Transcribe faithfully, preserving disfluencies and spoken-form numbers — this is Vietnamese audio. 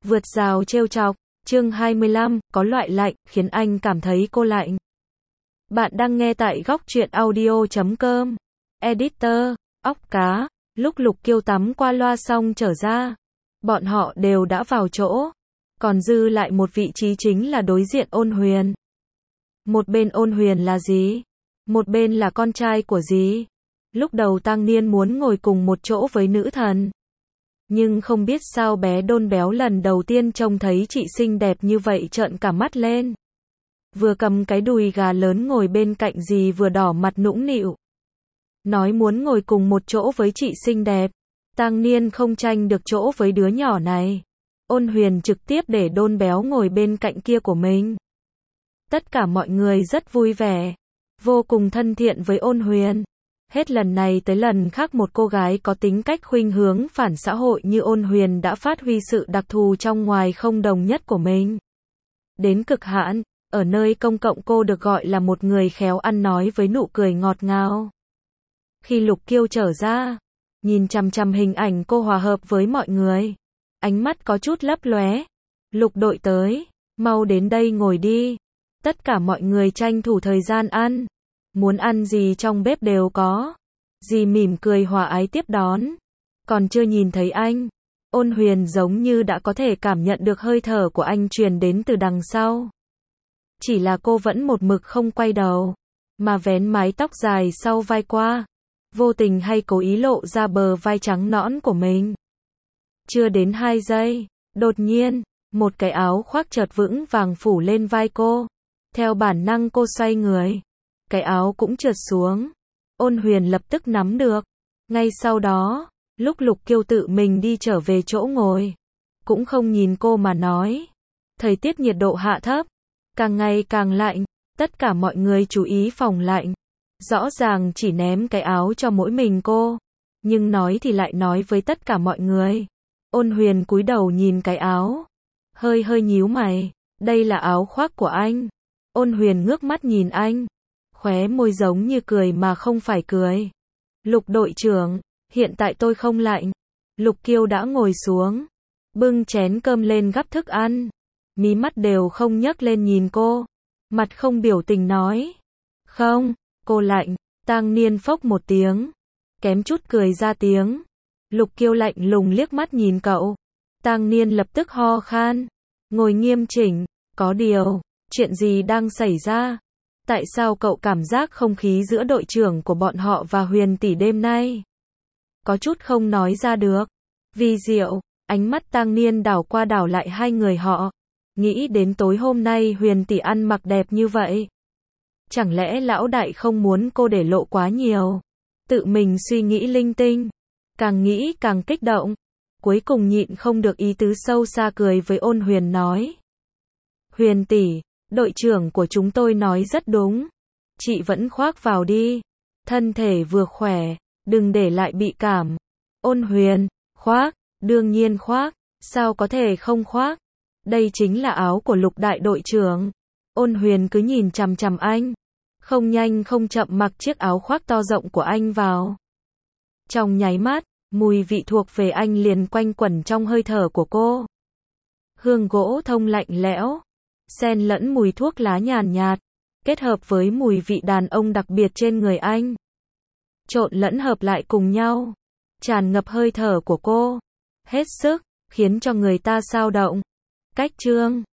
Vượt rào trêu chọc, chương hai mươi lăm, có loại lạnh, khiến anh cảm thấy cô lạnh. Bạn đang nghe tại góc truyện audio chấm com. Editor, óc cá, lúc Lục Kiêu tắm qua loa xong trở ra. Bọn họ đều đã vào chỗ. Còn dư lại một vị trí chính là đối diện Ôn Huyền. Một bên Ôn Huyền là gì? Một bên là con trai của gì? Lúc đầu Tang Niên muốn ngồi cùng một chỗ với nữ thần. Nhưng không biết sao bé đôn béo lần đầu tiên trông thấy chị xinh đẹp như vậy trợn cả mắt lên. Vừa cầm cái đùi gà lớn ngồi bên cạnh dì vừa đỏ mặt nũng nịu. Nói muốn ngồi cùng một chỗ với chị xinh đẹp. Tang Niên không tranh được chỗ với đứa nhỏ này. Ôn Huyền trực tiếp để đôn béo ngồi bên cạnh kia của mình. Tất cả mọi người rất vui vẻ. Vô cùng thân thiện với Ôn Huyền. Hết lần này tới lần khác một cô gái có tính cách khuynh hướng phản xã hội như Ôn Huyền đã phát huy sự đặc thù trong ngoài không đồng nhất của mình. Đến cực hạn, ở nơi công cộng cô được gọi là một người khéo ăn nói với nụ cười ngọt ngào. Khi Lục Kiêu trở ra, nhìn chằm chằm hình ảnh cô hòa hợp với mọi người. Ánh mắt có chút lấp lóe. Lục đội tới, mau đến đây ngồi đi. Tất cả mọi người tranh thủ thời gian ăn. Muốn ăn gì trong bếp đều có. Dì mỉm cười hòa ái tiếp đón. Còn chưa nhìn thấy anh. Ôn Huyền giống như đã có thể cảm nhận được hơi thở của anh truyền đến từ đằng sau. Chỉ là cô vẫn một mực không quay đầu. Mà vén mái tóc dài sau vai qua. Vô tình hay cố ý lộ ra bờ vai trắng nõn của mình. Chưa đến hai giây. Đột nhiên, một cái áo khoác chợt vững vàng phủ lên vai cô. Theo bản năng cô xoay người. Cái áo cũng trượt xuống. Ôn Huyền lập tức nắm được. Ngay sau đó, lúc Lục Kiêu tự mình đi trở về chỗ ngồi, cũng không nhìn cô mà nói. Thời tiết nhiệt độ hạ thấp, càng ngày càng lạnh, tất cả mọi người chú ý phòng lạnh. Rõ ràng chỉ ném cái áo cho mỗi mình cô, nhưng nói thì lại nói với tất cả mọi người. Ôn Huyền cúi đầu nhìn cái áo, hơi hơi nhíu mày, đây là áo khoác của anh. Ôn Huyền ngước mắt nhìn anh. Khóe môi giống như cười mà không phải cười. Lục đội trưởng, hiện tại tôi không lạnh. Lục Kiêu đã ngồi xuống, bưng chén cơm lên gắp thức ăn. Mí mắt đều không nhấc lên nhìn cô. Mặt không biểu tình nói. Không, cô lạnh. Tang Niên phốc một tiếng. Kém chút cười ra tiếng. Lục Kiêu lạnh lùng liếc mắt nhìn cậu. Tang Niên lập tức ho khan. Ngồi nghiêm chỉnh. Có điều, chuyện gì đang xảy ra? Tại sao cậu cảm giác không khí giữa đội trưởng của bọn họ và Huyền tỷ đêm nay có chút không nói ra được? Vì diệu, ánh mắt Tang Niên đảo qua đảo lại hai người họ. Nghĩ đến tối hôm nay Huyền tỷ ăn mặc đẹp như vậy. Chẳng lẽ lão đại không muốn cô để lộ quá nhiều? Tự mình suy nghĩ linh tinh. Càng nghĩ càng kích động. Cuối cùng nhịn không được ý tứ sâu xa cười với Ôn Huyền nói. Huyền tỷ, đội trưởng của chúng tôi nói rất đúng. Chị vẫn khoác vào đi. Thân thể vừa khỏe, đừng để lại bị cảm. Ôn Huyền, khoác, đương nhiên khoác, sao có thể không khoác? Đây chính là áo của Lục đại đội trưởng. Ôn Huyền cứ nhìn chằm chằm anh. Không nhanh không chậm mặc chiếc áo khoác to rộng của anh vào. Trong nháy mắt, mùi vị thuộc về anh liền quanh quẩn trong hơi thở của cô. Hương gỗ thông lạnh lẽo. Xen lẫn mùi thuốc lá nhàn nhạt, kết hợp với mùi vị đàn ông đặc biệt trên người anh. Trộn lẫn hợp lại cùng nhau, tràn ngập hơi thở của cô. Hết sức, khiến cho người ta xao động. Cách chương